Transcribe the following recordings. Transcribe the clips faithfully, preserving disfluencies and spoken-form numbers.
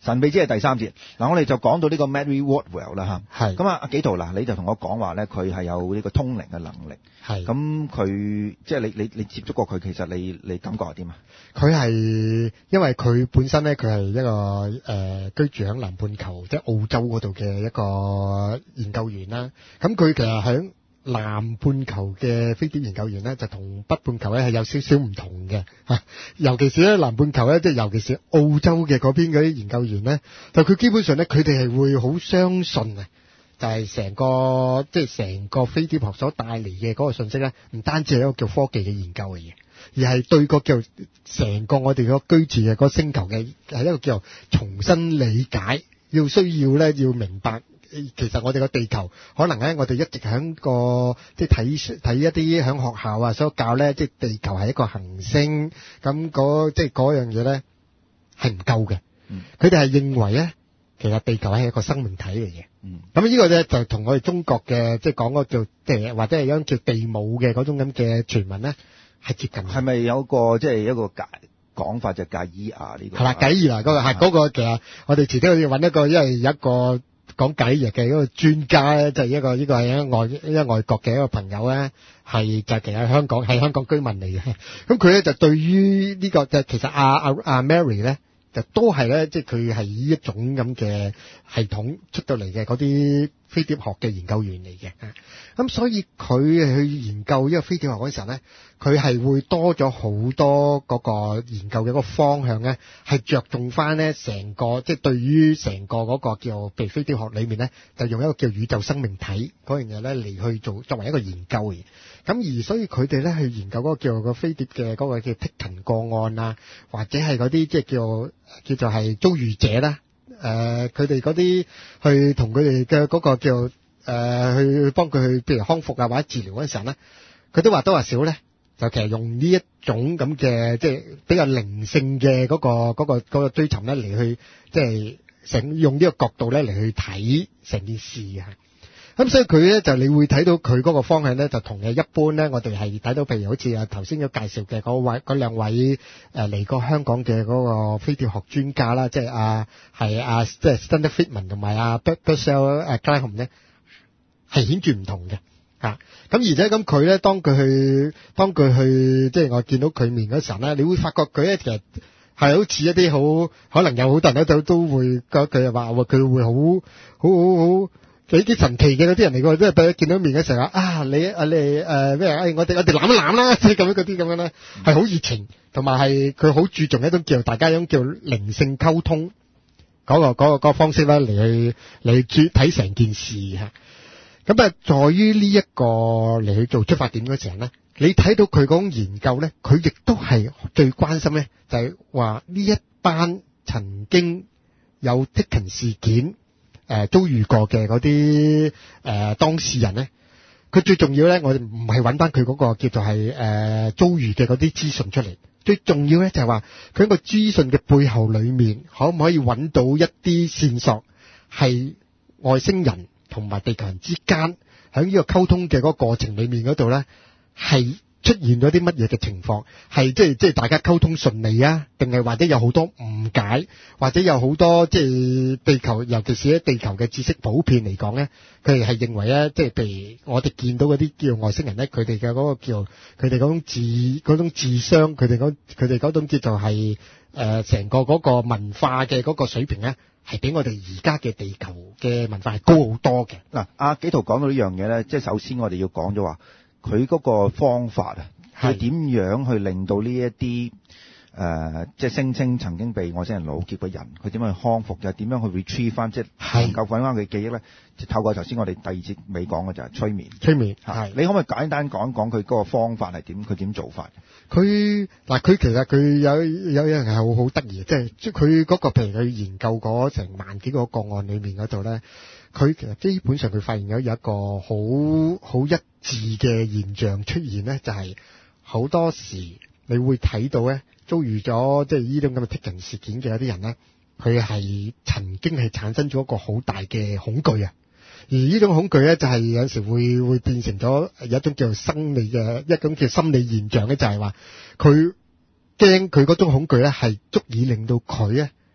神秘之夜第三節，嗱我哋就講到呢個 Mary Wardwell 啦嚇， 係咁啊阿紀陶嗱，你就同我講話咧，佢係有呢個通靈嘅能力， 係咁佢即係你你你接觸過佢，其實你你感覺係點啊？ 佢係因為佢本身咧，佢係一個誒、呃、居住喺南半球，即係澳洲嗰度嘅一個研究員啦。咁佢其實喺南半球嘅飛碟研究員咧，就同北半球咧係有少少唔同嘅嚇。尤其是咧南半球咧，即係尤其是澳洲嘅嗰邊嗰啲研究員咧，就佢基本上咧，佢哋係會好相信啊，就係成個即係成個飛碟學所帶嚟嘅嗰個信息咧，唔單止係一個叫科技嘅研究嚟嘅，而係對個叫成個我哋個居住嘅嗰個星球嘅係一個叫重新理解，要需要咧要明白。其實我哋個地球可能咧，我哋一直喺個即係睇睇一啲喺學校啊所教咧，即係地球係一個行星，咁嗰即係嗰樣嘢咧係唔夠嘅。佢哋係認為咧，其實地球係一個生命體嚟嘅。 嗯， 咁呢個咧就同我哋中國嘅即係講嗰個叫即係或者係一種叫地母嘅嗰種咁嘅傳聞咧係接近。 係咪有個即係一個解講法就係解伊亞呢個？ 係啦，解伊亞嗰個係嗰個其實我哋遲啲要揾一個，因為有一個。講解譯嘅一個專家咧，就係、是、一個呢、這個係一外一個外國嘅一個朋友咧，係就其實喺香港係香港居民嚟嘅。咁佢咧就對於呢、這個就其實阿阿阿 Mary 咧，就都係咧，即係佢係呢一種咁嘅系統出到嚟嘅嗰啲飛碟學嘅研究員嚟嘅。咁所以佢去研究呢個飛碟學嗰陣時候咧，佢係會多咗好多嗰個研究嘅一個方向咧，係着重翻咧成個即係對於成個嗰個叫譬如飛碟學裏面咧，就用一個叫宇宙生命體嗰樣嘢咧嚟去做作為一個研究嘅。咁而所以佢哋咧去研究嗰個叫個飛碟嘅嗰個叫 Taken 個案啊，或者係嗰啲即係叫叫做係遭遇者啦，誒佢哋嗰啲去同佢哋嘅嗰個叫誒、呃、去幫佢去譬如康復啊或者治療嗰陣時候咧，佢都話多話少咧。就其實用呢一種咁嘅即係比較靈性嘅嗰、嗰個嗰、嗰個嗰、嗰個追尋咧嚟去即係成用呢個角度咧嚟去睇成件事啊。咁所以佢咧就你會睇到佢嗰個方向咧就同嘅一般咧，我哋係睇到譬如好似啊頭先有介紹嘅嗰位嗰兩位誒嚟過香港嘅嗰個飛碟學專家啦，即係啊係啊即係 Stanley Friedman 同埋啊 Bessel 誒 Graham 咧係顯著唔同嘅。啊，咁而且咁佢咧，當佢去，當佢去，即係我見到佢面嗰時候咧，你會發覺佢咧其實係好似一啲好，可能有好多人都都會覺佢又話，佢會好，好好好幾幾神奇嘅嗰啲人嚟嘅，即係俾見到面嘅時候啊，你啊你誒咩啊？我哋我哋攬一攬啦，即係咁樣嗰啲咁樣咧，係好熱情，同埋係佢好注重一種叫大家一種叫靈性溝通嗰個嗰個嗰個方式咧嚟去嚟去睇成件事嚇。咁啊，在於呢一個嚟去做出發點嗰時候咧，你睇到佢嗰種研究咧，佢亦都係最關心咧，就係話呢一班曾經有 Taken 事件誒、呃、遭遇過嘅嗰啲誒當事人咧，佢最重要咧，我哋唔係揾翻佢嗰個叫做係誒、呃、遭遇嘅嗰啲資訊出嚟，最重要咧就係話佢喺個資訊嘅背後裏面，可唔可以揾到一啲線索係外星人同埋地球人之間喺呢個溝通嘅嗰個過程裏面嗰度咧，係出現咗啲乜嘢嘅情況？係即係即係大家溝通順利啊？定係或者有好多誤解，或者有好多即係地球，尤其是喺地球嘅知識普遍嚟講咧，佢哋係認為咧，即係譬如我哋見到嗰啲叫外星人咧，佢哋嘅嗰個叫佢哋嗰種智嗰種智商，佢哋嗰佢哋嗰種叫做係誒成個嗰個文化嘅嗰個水平咧，係比我哋而家嘅地球嘅文化係高好多嘅。 嗱，阿紀陶講到呢樣嘢咧，即係首先我哋要講咗話，佢嗰個方法啊，佢點樣去令到呢一啲誒，即係聲稱曾經被外星人擄劫嘅人，佢點樣去康復，又點樣去 retrieve 翻，即係能夠揾翻佢記憶咧？就透過頭先我哋第二節尾講嘅就係催眠。 催眠係，你可唔可以簡單講一講佢嗰個方法係點？佢點做法？ 佢嗱，佢其實佢有有一樣係好好得意嘅，即係佢嗰個譬如佢研究嗰成萬幾個個案裏面嗰度咧，佢其實基本上佢發現咗有一個好好一致嘅現象出現咧，就係、是、好多時你會睇到咧，遭遇咗即係呢種咁嘅 Taken 事件嘅一啲人咧，佢係曾經係產生咗一個好大嘅恐懼啊！而呢種恐懼咧，就係有時會會變成咗有一種叫做生理嘅一種叫心理現象咧，就係話佢驚佢嗰種恐懼咧，係足以令到佢咧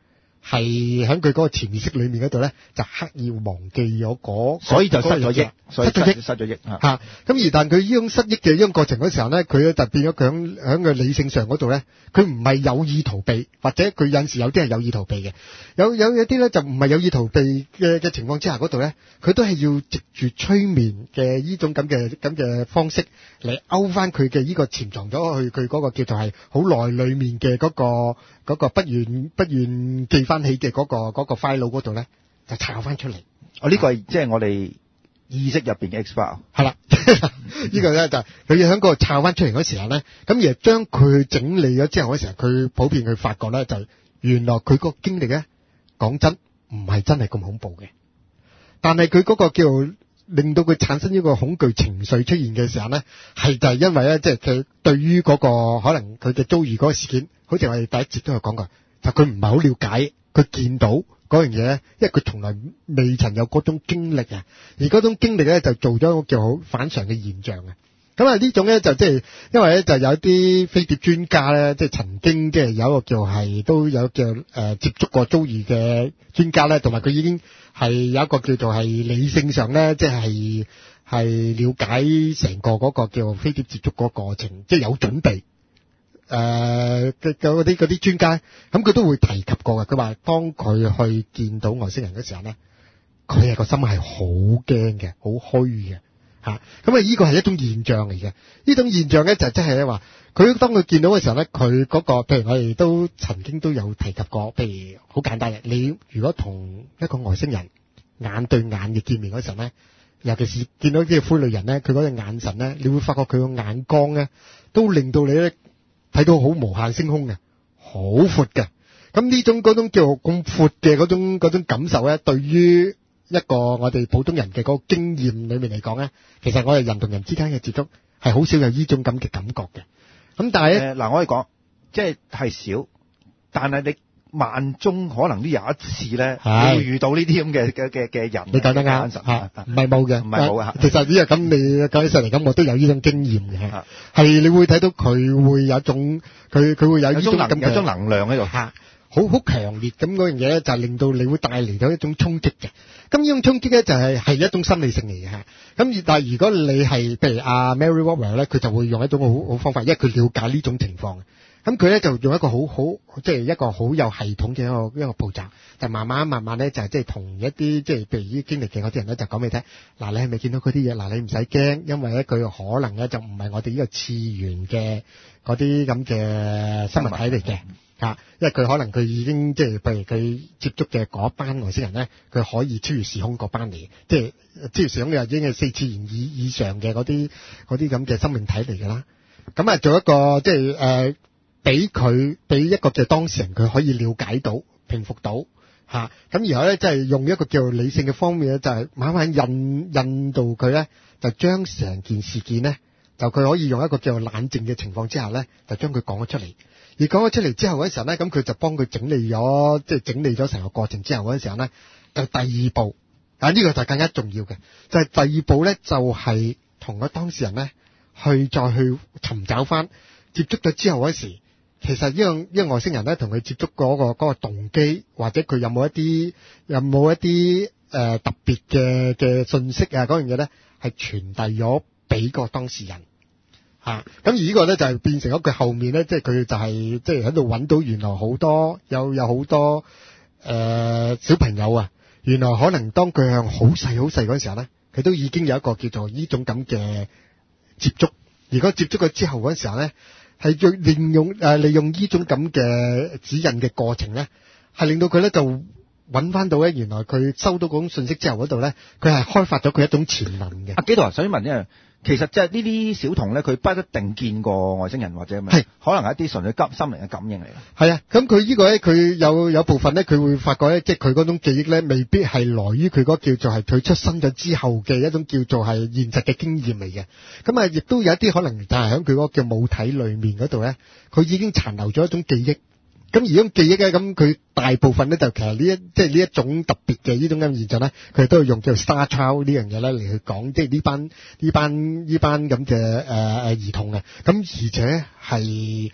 係喺佢嗰個潛意識裏面嗰度咧，就刻意忘記咗嗰， 所以就失咗憶，所以失咗憶， 失咗憶嚇。 嚇咁而但佢呢種失憶嘅呢種過程嗰時候咧，佢就變咗佢喺喺個理性上嗰度咧，佢唔係有意逃避，或者佢有陣時有啲係有意逃避嘅，有有有啲咧就唔係有意逃避嘅嘅情況之下嗰度咧，佢都係要藉住催眠嘅呢種咁嘅咁嘅方式嚟勾翻佢嘅呢個潛藏咗去佢嗰個叫做係好耐裡面嘅嗰個。嗰個不願不願記翻起嘅嗰個嗰個 file 嗰度咧，就抄翻出嚟。 哦，呢個係即係我哋意識入邊嘅 X-file。 係啦，呢個咧就係佢要喺嗰度抄翻出嚟嗰時候咧，咁而將佢整理咗之後嗰時候，佢普遍佢發覺咧，就原來佢個經歷咧，講真唔係真係咁恐怖嘅，但係佢嗰個叫令到佢產生一個恐懼情緒出現嘅時候咧，係就係因為咧，即係佢對於嗰個可能佢嘅遭遇嗰個事件，好似我哋第一節都有講過，就佢唔係好了解，佢見到嗰樣嘢咧，因為佢從來未曾有嗰種經歷啊，而嗰種經歷咧就做咗一個叫好反常嘅現象啊。咁啊呢種咧就即係因為咧就有啲飛碟專家咧，即係曾經即係有一個叫係都有叫誒、呃、接觸過遭遇嘅專家咧，同埋佢已經係有一個叫做係理性上咧，即係係了解成個嗰個叫飛碟接觸嗰個過程，即係有準備。誒嘅嗰啲嗰啲專家，咁佢都會提及過嘅。佢話當佢去見到外星人嘅時候咧，佢係個心係好驚嘅，好虛嘅。嚇，咁啊！呢個係一種現象嚟嘅。呢種現象咧就即係咧話，佢當佢見到嘅時候咧，佢嗰個譬如我哋都曾經都有提及過，譬如好簡單嘅，你如果同一個外星人眼對眼嘅見面嗰時候咧，尤其是見到啲灰類人咧，佢嗰個眼神咧，你會發覺佢個眼光咧，都令到你咧睇到好無限星空嘅，好闊嘅。咁呢種嗰種叫咁闊嘅嗰種嗰種感受咧，對於一個我哋普通人嘅嗰個經驗裏面嚟講咧，其實我哋人同人之間嘅接觸係好少有呢種咁嘅感覺嘅。咁但係咧， 嗱、呃，我可以講，即係係少，但係你萬中可能都有一次咧，你會遇到呢啲咁嘅嘅嘅嘅人。 你講得啱，唔係冇嘅， 唔係冇嘅。 其實呢個咁你講起上嚟咁，我都有呢種經驗嘅。係你會睇到佢會有一種，佢佢會有呢種咁嘅有種能量喺度。 好好強烈咁嗰樣嘢咧，就係令到你會帶嚟咗一種衝擊嘅。咁呢種衝擊咧，就係係一種心理性嚟嘅嚇。咁但係如果你係譬如阿 Mary Robert 咧，佢就會用一種好好方法，因為佢了解呢種情況。咁佢咧就用一個好好即係一個好有系統嘅一個一個步驟，就慢慢慢慢咧就係即係同一啲即係譬如啲經歷嘅嗰啲人咧就講俾你聽。嗱，你係咪見到嗰啲嘢？嗱，你唔使驚，因為咧佢可能咧就唔係我哋呢個次元嘅嗰啲咁嘅生物體嚟嘅。啊，因為佢可能佢已經即係譬如佢接觸嘅嗰班外星人咧，佢可以超越時空嗰班嚟，即係超越時空嘅已經係四次元以以上嘅嗰啲嗰啲咁嘅生命體嚟㗎啦。咁啊，做一個即係誒，俾佢俾一個嘅當事人佢可以了解到、平復到嚇。咁然後咧，即係用一個叫理性嘅方面咧，就係慢慢引引導佢咧，就將成件事件咧，就佢可以用一個叫冷靜嘅情況之下咧，就將佢講咗出嚟。而講咗出嚟之後嗰時候咧，咁佢就幫佢整理咗，即係整理咗成個過程之後嗰時候咧，就第二步，啊呢個就更加重要嘅，就係第二步咧，就係同個當事人咧去再去尋找翻接觸咗之後嗰時，其實呢個呢個外星人咧同佢接觸嗰個嗰個動機，或者佢有冇一啲有冇一啲誒特別嘅嘅信息啊嗰樣嘢咧，係傳遞咗俾個當事人。嚇！咁而呢個咧就係變成咗佢後面咧，即係佢就係即係喺度揾到原來好多有有好多誒、呃、小朋友啊，原來可能當佢向好細好細嗰陣時候咧，佢都已經有一個叫做呢種咁嘅接觸。如果接觸咗之後嗰陣時候咧，係要利用誒利用呢種咁嘅指引嘅過程咧，係令到佢咧就揾翻到咧，原來佢收到嗰種信息之後嗰度咧，佢係開發咗佢一種潛能嘅。 阿紀陶，想問咧。其實即係呢啲小童咧，佢不一定見過外星人或者咩，係可能係一啲純粹急心靈嘅感應嚟嘅。 係啊，咁佢呢個咧，佢有有部分咧，佢會發覺咧，即係佢嗰種記憶咧，未必係來於佢嗰叫做係佢出生咗之後嘅一種叫做係現實嘅經驗嚟嘅。咁啊，亦都有一啲可能就係喺佢嗰個叫母體裡面嗰度咧，佢已經殘留咗一種記憶。咁而種記憶咧，咁佢大部分咧就其實呢一即係呢一種特別嘅呢種咁嘅現象咧，佢都係用叫 Star Child 呢樣嘢咧嚟去講，即係呢班呢班呢班咁嘅誒誒兒童嘅。咁而且係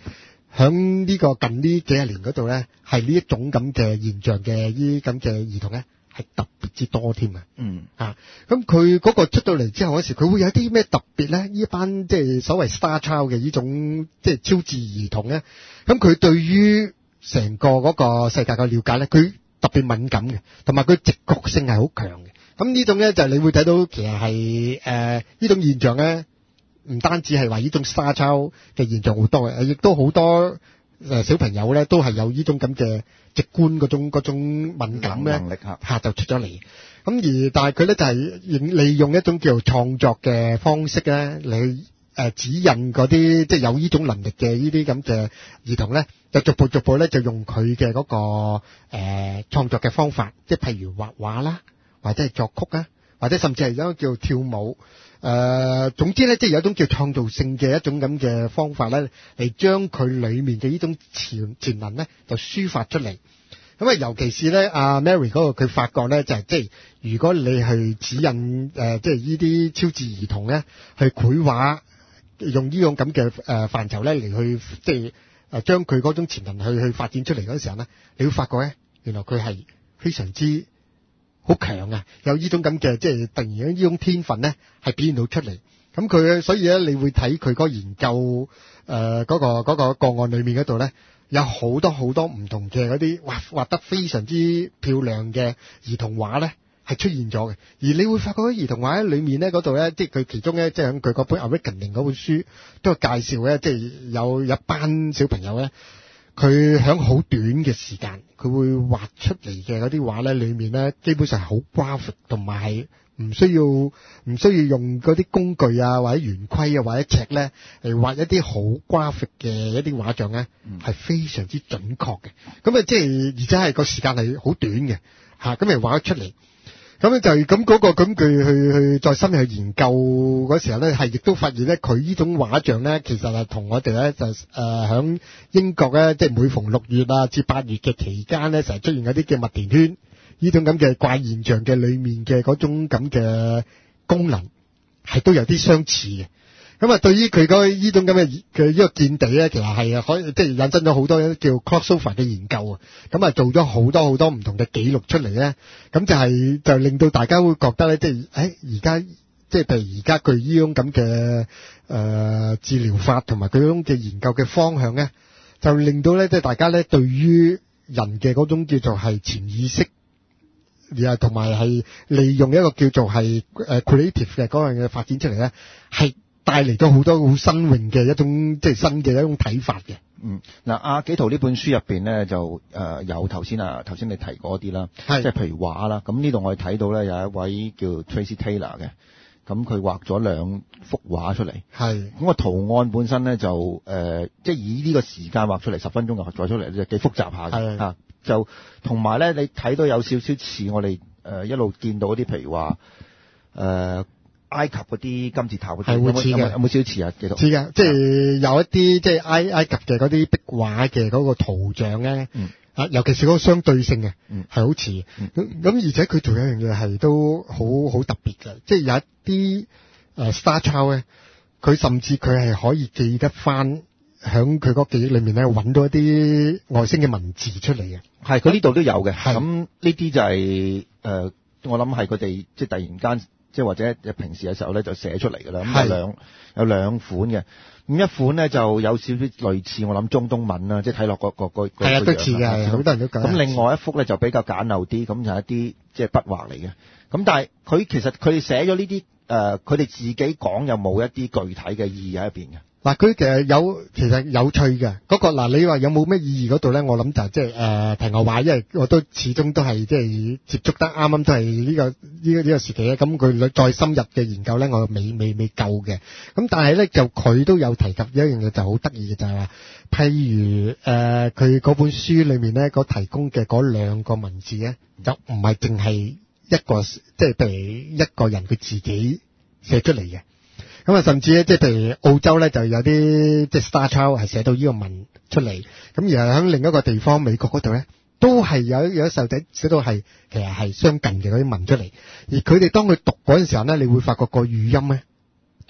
響呢個近呢幾十年嗰度咧，係呢一種咁嘅現象嘅呢咁嘅兒童咧，係特別之多添啊！ 嗯啊，咁佢嗰個出到嚟之後嗰時，佢會有啲咩特別咧？呢一班即係所謂 Star Child 嘅呢種即係超智兒童咧，咁佢對於成個嗰個世界嘅了解咧，佢特別敏感嘅，同埋佢直覺性係好強嘅。咁呢種咧就係你會睇到其實係誒呢種現象咧。唔單止係話呢種 Star Child 嘅現象好多嘅，亦都好多誒小朋友咧都係有呢種咁嘅直觀嗰種嗰種敏感咧， 能力嚇嚇就出咗嚟。咁而但係佢咧就係利用一種叫做創作嘅方式咧嚟誒指引嗰啲即係有呢種能力嘅呢啲咁嘅兒童咧，就逐步逐步咧就用佢嘅嗰個誒創作嘅方法，即係譬如畫畫啦，或者係作曲啊，或者甚至係一種叫跳舞。誒、呃，總之咧，即係有一種叫創造性嘅一種咁嘅方法咧，嚟將佢裏面嘅呢種潛潛能咧，就抒發出嚟。咁啊，尤其是咧，阿 Mary 嗰個佢發覺咧，就係、是、即係如果你去指引誒、呃，即係呢啲超智兒童咧，去繪畫，用呢種咁嘅誒範疇咧嚟去即係誒將佢嗰種潛能去去發展出嚟嗰時候咧，你會發覺咧，原來佢係非常之好強啊！有呢種咁嘅，即係突然間呢種天分咧，係表現到出嚟。咁佢所以咧，你會睇佢嗰個研究誒嗰、呃嗰個嗰、嗰個個案裏面嗰度咧，有好多好多唔同嘅嗰啲畫畫得非常之漂亮嘅兒童畫咧，係出現咗嘅。而你會發覺喺兒童畫喺裏面咧嗰度咧，即係佢其中咧，即係喺佢嗰本《Awakening》嗰本書都有介紹咧，即係有一班小朋友咧。佢喺好短嘅時間，佢會畫出嚟嘅嗰啲畫咧，裏面咧基本上係好 graphic，同埋係唔需要唔需要用嗰啲工具啊，或者圓規啊，或者尺咧嚟畫一啲好 graphic 嘅一啲畫像咧，係、嗯、非常之準確嘅。咁啊，即係而且係個時間係好短嘅嚇，咁嚟畫得出嚟。咁咧就係咁嗰個咁佢去去再深入去研究嗰時候咧，係亦都發現咧，佢呢種畫像咧，其實係同我哋咧就誒響、呃、英國咧，即係每逢六月啊至八月嘅期間咧，成日出現嗰啲叫麥田圈呢種咁嘅怪現象嘅裏面嘅嗰種咁嘅功能，係都有啲相似嘅。咁啊，對於佢嗰呢種咁嘅嘅呢個見地咧，其實係可以即係引申咗好多叫 crossover 嘅研究啊。咁啊，做咗好多好多唔同嘅記錄出嚟咧。咁就係、是、就令到大家會覺得咧，即係誒而家即係譬如而家佢呢種咁嘅誒治療法同埋佢嗰種嘅研究嘅方向咧，就令到咧即係大家咧對於人嘅嗰種叫做係潛意識，而係同埋係利用一個叫做係誒 creative 嘅嗰樣嘅發展出嚟咧，係帶嚟咗好多好新穎嘅一種即係新嘅一種睇法嘅。 嗯，嗱，阿紀陶呢本書入邊咧就誒、呃、有頭先啊頭先你提過啲啦，即係譬如畫啦。咁呢度我哋睇到咧有一位叫 Tracy Taylor 嘅，咁佢畫咗兩幅畫出嚟。係咁個圖案本身咧就誒、呃、即係以呢個時間畫出嚟十分鐘嘅畫出嚟，就幾複雜下嘅嚇。就同埋咧，你睇到有少少似我哋誒、呃、一路見到嗰啲譬如話誒。呃埃及嗰啲金字塔嗰啲，有冇有冇少少似啊？幾多？似嘅，即係有一啲即係埃埃及嘅嗰啲壁畫嘅嗰個圖像咧，嗯、啊，尤其是嗰個相對性嘅，係、嗯、好似。咁、嗯、咁而且佢做一樣嘢係都好好特別嘅，即係有一啲誒、呃、Star Child 咧，佢甚至佢係可以記得翻響佢嗰記憶裏面咧揾到一啲外星嘅文字出嚟嘅。係，佢呢度都有嘅。咁呢啲就係、是、誒、呃，我諗係佢哋即係突然間。即係或者平時嘅時候咧就寫出嚟㗎啦，咁有兩有兩款嘅，咁一款咧就有少少類似我諗中東文啦，即係睇落個個個個係啊都似嘅，好多人都講。咁另外一幅咧就比較簡陋啲，咁就係一啲即係筆畫嚟嘅。咁但係佢其實佢哋寫咗呢啲誒，佢哋自己講有冇一啲具體嘅意義喺入邊嘅？嗱，佢其實有其實有趣嘅嗰個嗱，你話有冇咩意義嗰度咧？我諗就係即係誒題外話，因為我都始終都係即係接觸得啱啱都係呢個呢個呢個時期咧。咁佢再深入嘅研究咧，我未未未夠嘅。咁但係咧就佢都有提及一樣嘢就好得意嘅，就係話，譬如誒佢嗰本書裏面咧，嗰提供嘅嗰兩個文字咧，就唔係淨係一個即係譬如一個人佢自己寫出嚟嘅。咁啊，甚至咧，即係譬如澳洲咧，就有啲即係 Star Child 係寫到呢個文出嚟。咁而係喺另一個地方，美國嗰度咧，都係有有啲細路仔寫到係其實係相近嘅嗰啲文出嚟。而佢哋當佢讀嗰陣時候咧，你會發覺個語音咧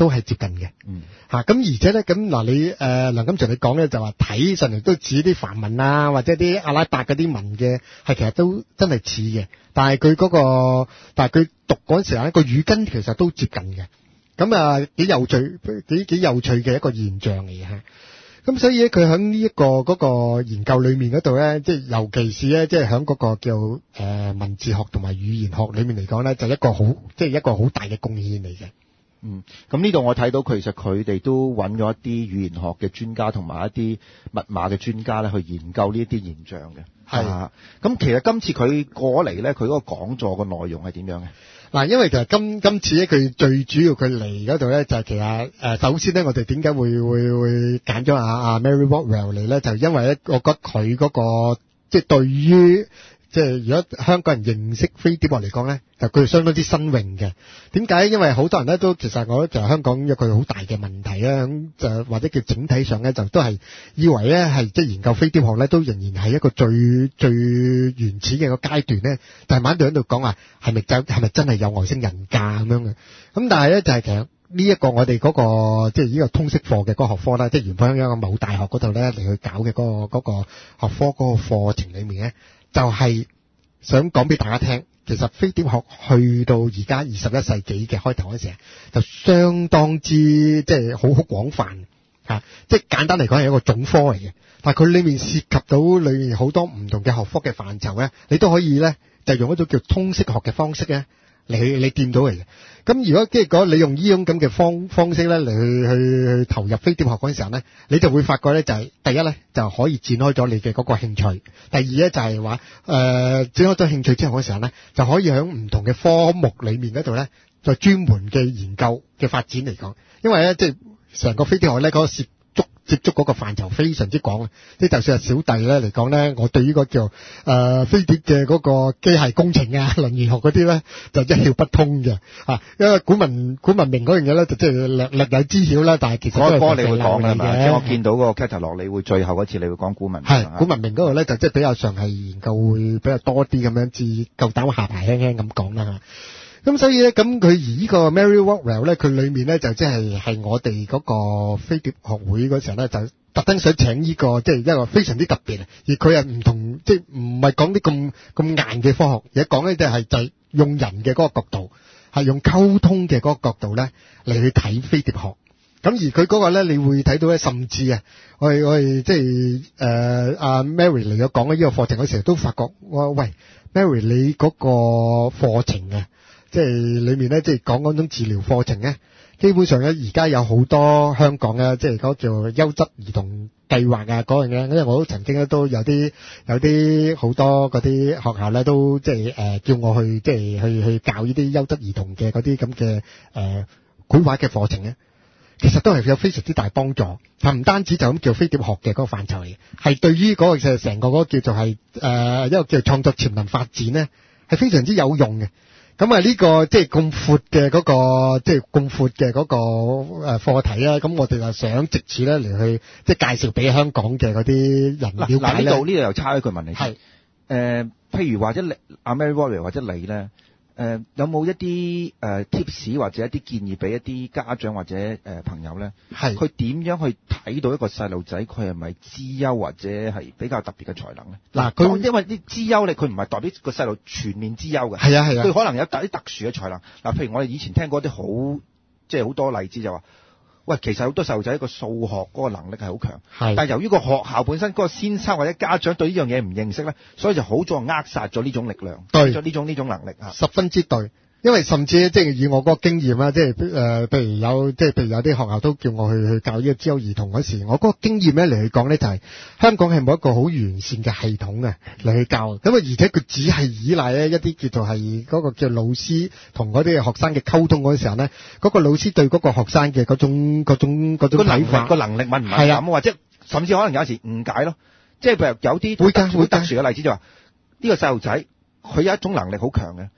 都係接近嘅。 嗯。 嚇咁、而且咧咁嗱你誒、呃、梁錦祥你講咧就話睇上嚟都似啲梵文啊，或者啲阿拉伯嗰啲文嘅，係其實都真係似嘅。但係佢嗰個，但係佢讀嗰陣時候咧個語根其實都接近嘅。咁啊幾有趣，幾幾有趣嘅一個現象嚟嘅嚇。咁所以咧，佢喺呢一個嗰、嗰個研究裏面嗰度咧，即係尤其是咧，即係喺嗰個叫誒、呃、文字學同埋語言學裏面嚟講咧，就一個好即係一個好大嘅貢獻嚟嘅。 嗯，咁呢度我睇到佢其實佢哋都揾咗一啲語言學嘅專家同埋一啲密碼嘅專家咧去研究呢一啲現象嘅。 係啊，咁其實今次佢過嚟咧，佢嗰個講座嘅內容係點樣嘅？ 嗱，因為其實今今次咧，佢最主要佢嚟嗰度咧，就係其實誒，首先咧，我哋點解會會會揀咗阿阿 Mary Wardwell 嚟咧？就因為咧，我覺得佢嗰個即係對於即係如果香港人認識飛碟學嚟講咧，就佢係相當之新穎嘅。點解？因為好多人咧都其實我覺得就係香港有個好大嘅問題啊，咁就或者叫整體上咧就都係以為咧係即係研究飛碟學咧都仍然係一個最最原始嘅個階段咧，但係晚度喺度講話係咪真係咪真係有外星人㗎咁樣嘅？咁但係咧就係其實呢一個我哋嗰個即係呢個通識課嘅嗰個學科啦，即係原本喺一個某大學嗰度咧嚟去搞嘅嗰個嗰個學科嗰個課程裡面咧，就係想講俾大家聽。其實飛碟學去到而家二十一世紀嘅開頭嗰時候，就相當之即係好好廣泛嚇，即係簡單嚟講係一個總科嚟嘅。但係佢裡面涉及到裡面好多唔同嘅學科嘅範疇咧，你都可以咧就用一種叫通識學嘅方式咧嚟去你掂到嚟嘅。咁如果即係講你用呢種咁嘅方方式咧嚟去去去投入飛碟學嗰陣時候咧，你就會發覺咧就係、是、第一咧就可以展開咗你嘅嗰個興趣，第二咧就係話誒展開咗興趣之後嗰時候咧，就可以喺唔同嘅科目裡面嗰度咧，就專門嘅研究嘅發展嚟講，因為咧即係成個飛碟學咧嗰個涉觸接觸嗰個範疇非常之廣啊！即係就算係小弟咧嚟講咧，我對於個叫誒飛碟嘅嗰個機械工程啊、能源學嗰啲咧，就一竅不通嘅啊！因為古文古文明嗰樣嘢咧，就即係略略有知曉啦，但係其實嗰個科你會講嘅係咪？即係我嘅。 見到嗰個 catalog，你會最後嗰次你會講古文明係古文明嗰度咧，就即係比較上係研究會比較多啲咁樣，至夠膽下排輕輕咁講啦嚇。咁所以咧，咁佢而呢個 Mary Wardwell 咧，佢裏面咧就即係係我哋嗰個飛碟學會嗰時候咧，就特登想請呢個即係一個非常之特別，而佢係唔同，即係唔係講啲咁咁硬嘅科學，而係講咧就係就係用人嘅嗰個角度，係用溝通嘅嗰個角度咧嚟去睇飛碟學。咁而佢嗰個咧，你會睇到咧，甚至啊，我哋我哋即係誒阿 Mary 嚟咗講嘅呢個課程嗰時候，都發覺我喂 Mary 你嗰個課程啊！即係裏面咧，即係講嗰種治療課程咧，基本上咧而家有好多香港嘅，即係嗰個叫優質兒童計劃啊嗰樣嘢。因為我都曾經咧都有啲有啲好多嗰啲學校咧都即係誒叫我去即係去去教呢啲優質兒童嘅嗰啲咁嘅誒繪畫嘅課程咧，其實都係有非常之大幫助。係唔單止就咁叫飛碟學嘅嗰個範疇嚟嘅，係對於嗰個就係成個嗰個叫做係誒一個叫創作潛能發展咧，係非常之有用嘅。咁啊呢個即係咁闊嘅嗰個即係咁闊嘅嗰個誒課題啦，咁我哋就想藉此咧嚟去即係介紹俾香港嘅嗰啲人了解咧。 嗱，呢度呢度又差一句問你。 係誒，譬如或者你阿 Mary Wardwell 或者你咧，誒有冇一啲誒 tips 或者一啲建議俾一啲家長或者誒朋友咧？ 係佢點樣去睇到一個細路仔佢係咪資優或者係比較特別嘅才能咧？ 嗱，佢因為啲資優咧，佢唔係代表個細路全面資優嘅。 係啊係啊， 佢可能有啲特殊嘅才能。嗱，譬如我哋以前聽過啲好即係好多例子就話，喂，其實好多細路仔個數學嗰個能力係好強， 係， 但係由於個學校本身嗰個先生或者家長對呢樣嘢唔認識咧，所以就好早扼殺咗呢種力量， 對咗呢種呢種能力啊， 十分之對。因為甚至即係以我嗰個經驗啦，即係誒，譬如有即係譬如有啲學校都叫我去去教呢個資優兒童嗰時，我嗰個經驗咧嚟去講咧就係、是、香港係冇一個好完善嘅系統嘅嚟去教，咁啊而且佢只係依賴咧一啲叫做係嗰個叫老師同嗰啲學生嘅溝通嗰時候咧，嗰、那個老師對嗰個學生嘅嗰種嗰種嗰種睇法個能力敏唔敏感，或者甚至可能有時誤解咯，即係譬如有啲會特殊嘅例子就話、是、呢、這個細路仔佢有一種能力好強嘅。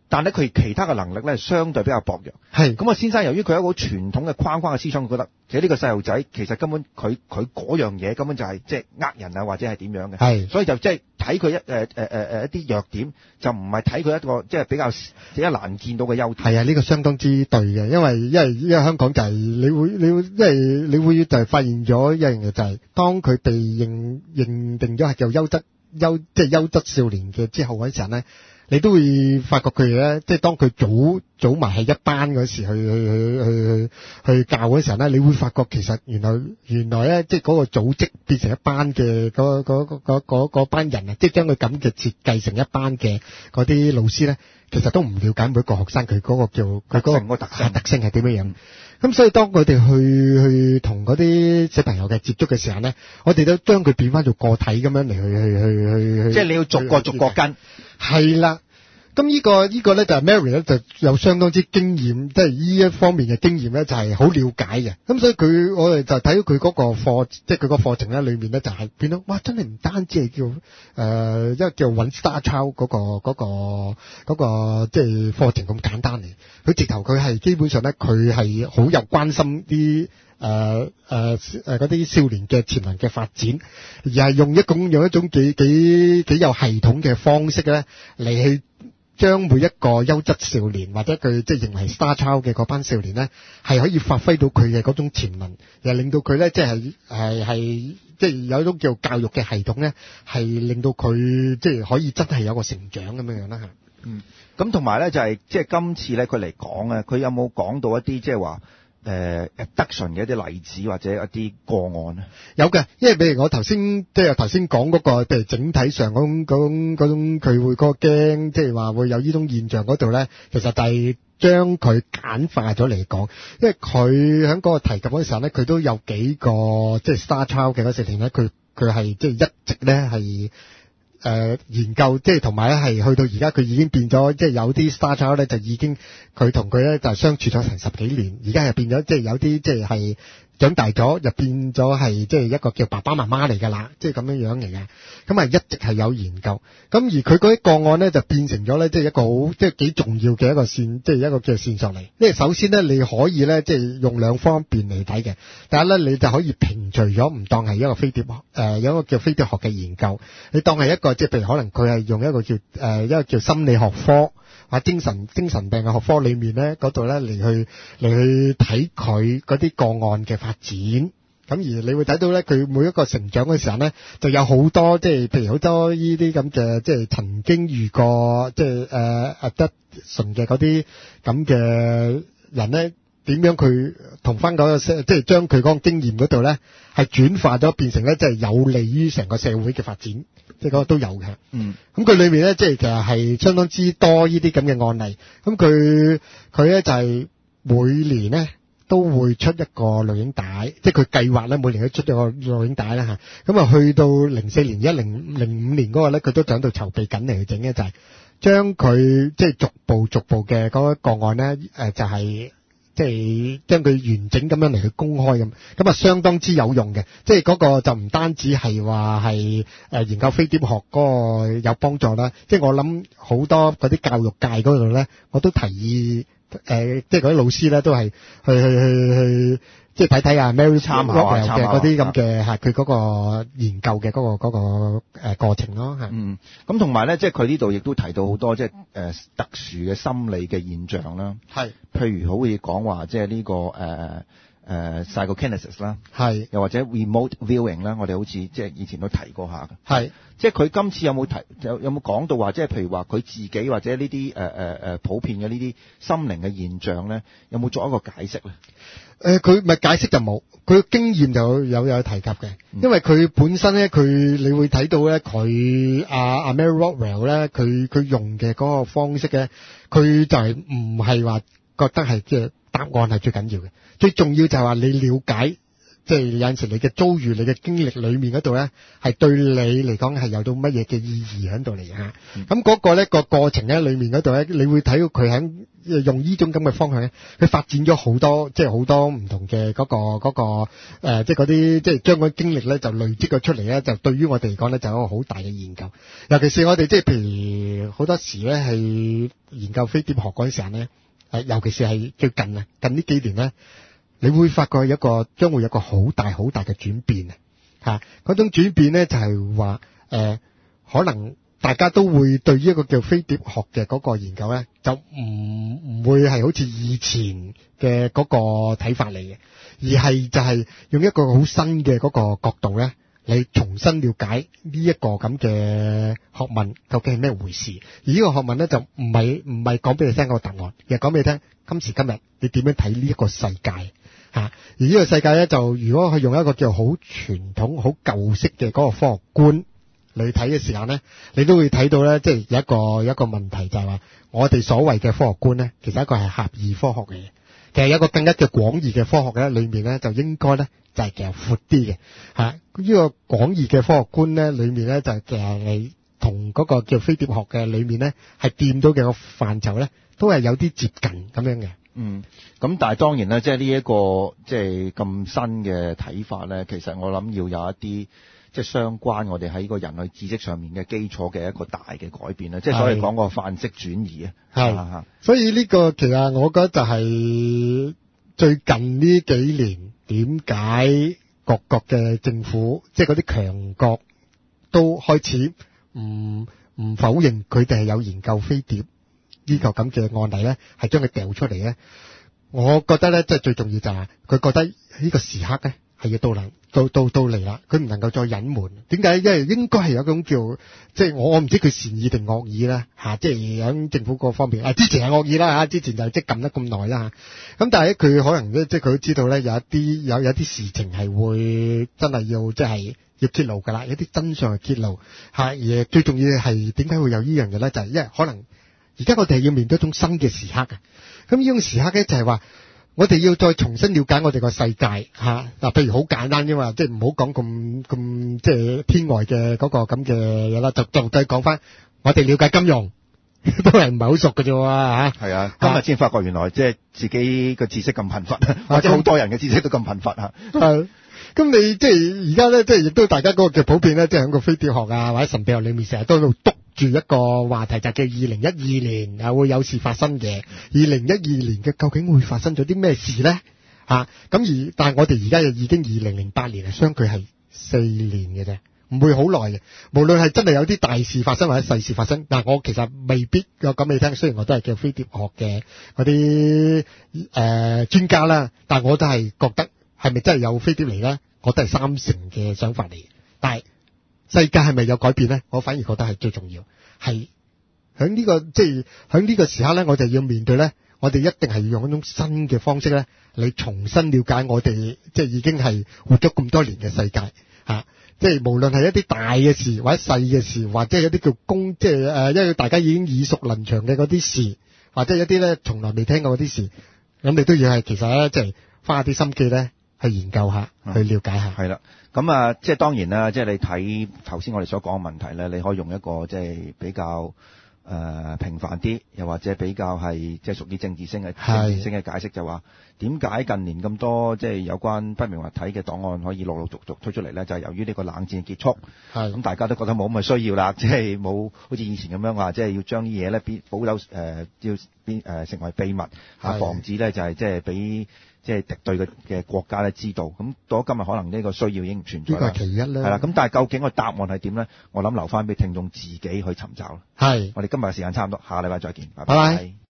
但係佢其他嘅能力咧相對比較薄弱。 係咁啊，先生由於佢有一個好傳統嘅框框嘅思想，佢覺得其實呢個細路仔其實根本佢佢嗰樣嘢根本就係即係呃人啊，或者係點樣嘅。 係， 所以就即係睇佢一誒誒誒誒一啲弱點，就唔係睇佢一個即係比較比較難見到嘅優點。 係啊，呢個相當之對嘅，因為因為因為香港就係你會你會因為你會就係發現咗一樣嘢，就係當佢被認認定咗係叫優質優即係優質少年嘅之後嗰陣咧。你都會發覺佢咧，即係當佢組組埋係一班嗰時去去去去去教嗰時候咧，你會發覺其實原來原來咧，即係嗰個組織變成一班嘅嗰嗰嗰嗰嗰班人啊，即係將佢咁嘅設計成一班嘅嗰啲老師咧，其實都唔了解每個學生佢嗰個叫佢嗰個特性特性係點樣樣。咁所以當佢哋去去同嗰啲小朋友嘅接觸嘅時候咧，我哋都將佢變翻做個體咁樣嚟去去去去， 即係你要逐個逐個跟。 係啦。咁呢個呢個咧就係 Mary 咧就有相當之經驗，即係呢一方面嘅經驗咧就係好了解嘅。咁所以佢我哋就睇到佢嗰個課，即係佢個課程咧裏面咧就係變到哇，真係唔單止係叫誒一個叫揾 Star Child 嗰個嗰個嗰個即係課程咁簡單嚟。佢直頭佢係基本上咧佢係好有關心啲誒誒誒嗰啲少年嘅潛能嘅發展，而係用一種用一種幾幾幾有系統嘅方式咧嚟去。將每一個優質少年或者佢即係認為 Star Child 嘅嗰班少年咧，係可以發揮到佢嘅嗰種潛能，又令到佢咧即係係係即係有一種叫教育嘅系統咧，係令到佢即係可以真係有個成長咁樣樣啦嚇。 嗯，咁同埋咧就係即係今次咧佢嚟講啊，佢有冇講到一啲即係話？誒 abduction 嘅一啲例子或者一啲個案咧， 有嘅，因為譬如我頭先即係頭先講嗰個，譬如整體上嗰種嗰種嗰種佢會嗰個驚，即係話會有呢種現象嗰度咧，其實就係將佢簡化咗嚟講，因為佢喺嗰個提及嗰陣時候咧，佢都有幾個即係 Star Child 嘅嗰四年咧，佢佢係即係一直咧係。誒、呃、研究即係同埋咧係去到而家佢已經變咗，即係有啲 Star Child 咧就已經佢同佢咧就相處咗成十幾年，而家又變咗即係有啲即係係長大咗，又變咗係即係一個叫爸爸媽媽嚟㗎啦，即係咁樣樣嚟嘅。咁啊一直係有研究，咁而佢嗰啲個案咧就變成咗咧即係一個好即係幾重要嘅一個線，即係一個叫線索嚟。因為首先咧你可以咧即係用兩方面嚟睇嘅，第一咧你就可以平除咗唔當係一個飛碟學誒、呃、有一個叫飛碟學嘅研究，你當係一個即係譬如可能佢係用一個叫誒、呃、一個叫心理學科或精神精神病嘅學科裏面咧嗰度咧嚟去嚟去睇佢嗰啲個案嘅發展。咁而你會睇到咧，佢每一個成長嘅時候咧，就有好多即係譬如好多呢啲咁嘅即係曾經遇過即係誒 abduction 嘅嗰啲咁嘅人咧，點樣佢同翻嗰個即係將佢嗰個經驗嗰度咧，係轉化咗變成咧即係有利於成個社會嘅發展，即係嗰個都有嘅。嗯，咁佢裏面咧即係其實係相當之多呢啲咁嘅案例。咁佢佢咧就係每年咧。都會出一個錄影帶，即係佢計劃咧每年都出一個錄影帶啦嚇。咁啊去到零四年、一零零五年嗰個咧，佢都喺度籌備緊嚟去整嘅，就係將佢即係逐步逐步嘅嗰個個案咧，誒就係即係將佢完整咁樣嚟去公開咁，咁啊相當之有用嘅。即係嗰個就唔單止係話係誒研究飛碟學嗰個有幫助啦，即係我諗好多嗰啲教育界嗰度咧，我都提議。誒、呃，即係嗰啲老師咧，都係去去去去，即係睇睇啊 Mary 參考嘅嗰啲咁嘅係佢嗰個研究嘅嗰、嗰個嗰、嗰個誒過程咯嚇。 嗯，咁同埋咧，即係佢呢度亦都提到好多即係誒、呃、特殊嘅心理嘅現象啦。係，譬如好似講話即係呢、呢個誒。呃誒 psychokinesis 啦，係，又或者 remote viewing 啦，我哋好似即係以前都提過下嘅，係，即係佢今次有冇提有有冇講到話，即係譬如話佢自己或者呢啲誒誒誒普遍嘅呢啲心靈嘅現象咧，有冇作一個解釋咧？ 誒，佢咪解釋就冇，佢經驗就有有提及嘅，因為佢本身咧，佢你會睇到咧，佢阿阿 Mary Rodwell 咧，佢佢用嘅嗰個方式咧，佢就係唔係話覺得係即係答案係最緊要嘅。最重要就係話你了解即係有陣時你嘅遭遇、你嘅經歷裏面嗰度咧，係對你嚟講係有到乜嘢嘅意義喺度嚟嚇。咁嗰、嗯、個咧個過程咧裏面嗰度咧，你會睇到佢喺用呢種咁嘅方向咧，佢發展咗好多，即係好多唔同嘅嗰、嗰個嗰、嗰個、呃、即係嗰啲即係將嗰經歷咧就累積咗出嚟咧，就對於我哋嚟講咧就有一個好大嘅研究。尤其是我哋即係譬如好多時咧係研究飛碟學嗰陣時候咧，誒尤其是係最近啊，近呢幾年咧。你會發覺有一個將會有一個好大好大嘅轉變啊！嚇，嗰種轉變咧就係話誒，可能大家都會對於一個叫飛碟學嘅嗰個研究咧，就唔唔會係好似以前嘅嗰個睇法嚟嘅，而係就係用一個好新嘅嗰個角度咧，你重新了解呢一個咁嘅學問究竟係咩回事。而呢個學問咧就唔係唔係講俾你聽個答案，而係講俾你聽今時今日你點樣睇呢一個世界。啊！而呢個世界咧，就如果佢用一個叫好傳統、好舊式嘅嗰個科學觀嚟睇嘅時候咧，你都會睇到咧，即係有一個有一個問題就係話，我哋所謂嘅科學觀咧，其實一個係狹義科學嘅嘢。其實有一個更加嘅廣義嘅科學咧，裏面咧就應該咧就係其實闊啲嘅嚇。呢個廣義嘅科學觀咧，裏面咧就係其實你同嗰個叫飛碟學嘅裏面咧係掂到嘅個範疇咧，都係有啲接近咁樣嘅。 嗯，咁但係當然啦，即係呢一個即係咁新嘅睇法咧，其實我諗要有一啲即係相關我哋喺個人類知識上面嘅基礎嘅一個大嘅改變啦，即係所謂講個範式轉移啊。 係，所以呢個其實我覺得就係最近呢幾年點解各國嘅政府，即係嗰啲強國都開始唔唔否認佢哋係有研究飛碟呢個咁嘅案例咧，係將佢掉出嚟咧。我覺得咧，即係最重要就係佢覺得呢個時刻咧係要到嚟，到到到嚟啦，佢唔能夠再隱瞞。點解？因為應該係有一種叫，即係我我唔知佢善意定惡意啦嚇，即係喺政府嗰方面啊，之前係惡意啦嚇，之前就即係撳得咁耐啦嚇。咁但係咧，佢可能咧，即係佢都知道咧，有一啲有有啲事情係會真係要即係要揭露㗎啦，有啲真相係揭露嚇。而最重要係點解會有呢樣嘢咧？就係因為可能。而家我哋係要面對一種新嘅時刻嘅，咁呢種時刻咧就係話，我哋要再重新了解我哋個世界嚇。嗱，譬如好簡單啫嘛，即係唔好講咁咁即係天外嘅嗰個咁嘅嘢啦，就就對講翻，我哋了解金融都係唔係好熟嘅啫喎嚇。係啊，今日先發覺原來即係自己嘅知識咁貧乏，或者好多人嘅知識都咁貧乏嚇。 係。咁你即係而家咧，即係亦都大家嗰個嘅普遍咧，即係喺個飛碟學啊或者神秘學裏面，成日都喺度篤住一個話題，就叫二零一二年啊會有事發生嘅。二零一二年嘅究竟會發生咗啲咩事咧？嚇咁而但係我哋而家又已經二零零八年，係相距係四年嘅啫，唔會好耐嘅。無論係真係有啲大事發生或者細事發生，但係我其實未必有講俾你聽。雖然我都係叫飛碟學嘅嗰啲誒專家啦，但係我都係覺得。係咪真係有飛碟嚟咧？我都係三成嘅想法嚟，但係世界係咪有改變咧？我反而覺得係最重要，係喺呢個即係喺呢個時刻咧，我哋要面對咧，我哋一定係要用一種新嘅方式咧，嚟重新了解我哋即係已經係活咗咁多年嘅世界嚇、啊，即係無論係一啲大嘅事或者細嘅事，或者係一啲叫公即係誒，因為大家已經耳熟能詳嘅嗰啲事，或者一啲咧從來未聽過嗰啲事，咁你都要係其實咧即係花啲心機咧。去研究下，去了解下。 係啦，咁啊，即係當然啦，即係你睇頭先我哋所講嘅問題咧，你可以用一個即係比較誒、呃、平凡啲，又或者比較係即係屬於政治性嘅政治性嘅解釋，就話點解近年咁多即係有關不明物體嘅檔案可以陸陸續續推出嚟咧？就係、是、由於呢個冷戰嘅結束，咁大家都覺得冇咁嘅需要啦，即係冇好似以前咁樣話，即係要將啲嘢咧變保留誒、呃，要變誒、呃、成為秘密嚇，防止咧就係即係俾。即係敵對嘅嘅國家咧知道，咁到咗今日可能呢個需要已經唔存在啦。 呢個係其一啦。係啦，咁但係究竟個答案係點咧？我諗留翻俾聽眾自己去尋找啦。 係。 我哋今日嘅時間差唔多，下個禮拜再見，拜拜拜。